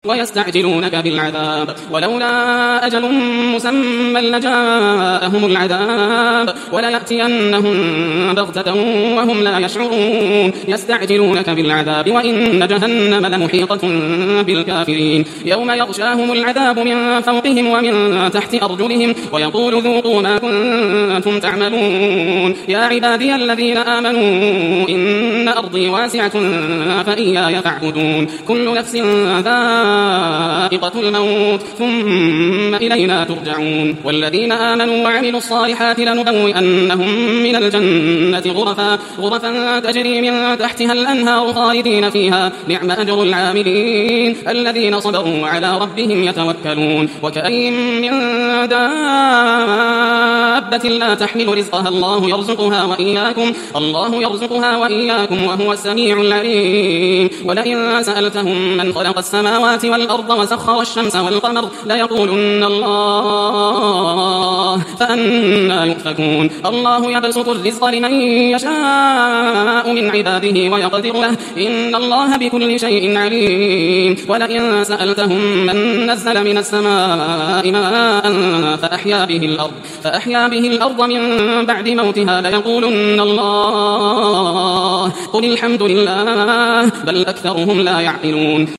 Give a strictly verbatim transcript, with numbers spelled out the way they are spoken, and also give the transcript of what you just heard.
ويستعجلونك بالعذاب ولولا أجل مسمى لجاءهم العذاب وليأتينهم بغتة وهم لا يشعرون يستعجلونك بالعذاب وإن جهنم لمحيطة بالكافرين يوم يغشاهم العذاب من فوقهم ومن تحت أرجلهم ويقول ذوقوا ما كنتم تعملون يا عبادي الذين آمنوا إن أرضي واسعة فإياي فاعبدون كل نفس ذائقة الموت ثم إلينا ترجعون والذين آمنوا وعملوا الصالحات لنبوئنهم من الجنة غرفا غرفا تجري من تحتها الأنهار خالدين فيها نعم أجر العاملين الذين صبروا على ربهم يتوكلون وكأين من دابة لا تحمل رزقها الله يرزقها وإياكم الله يرزقها وإياكم وهو السميع العليم ولئن سألتهم من خلق السماوات والأرض وسخر الشمس والقمر ليقولن الله فأنى يؤفكون الله يبسط الرزق لمن يشاء من عباده ويقدر له إن الله بكل شيء عليم ولئن سألتهم من نزل من السماء ماء فأحيا به الأرض فأحيا به الأرض من بعد موتها ليقولن الله قل الحمد لله بل أكثرهم لا يعقلون